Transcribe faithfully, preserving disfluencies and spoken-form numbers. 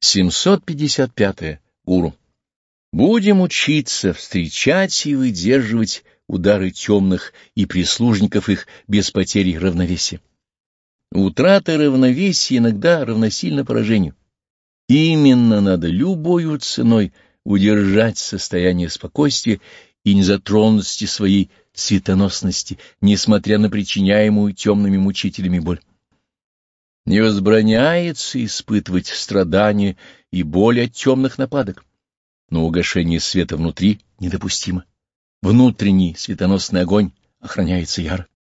семьсот пятьдесят пятое. Гуру. Будем учиться встречать и выдерживать удары темных и прислужников их без потери равновесия. Утрата равновесия иногда равносильна поражению. Именно надо любою ценой удержать состояние спокойствия и незатронутости своей светоносности, несмотря на причиняемую темными мучителями боль. Не возбраняется испытывать страдания и боль от темных нападок, но угошение света внутри недопустимо. Внутренний светоносный огонь охраняется яро.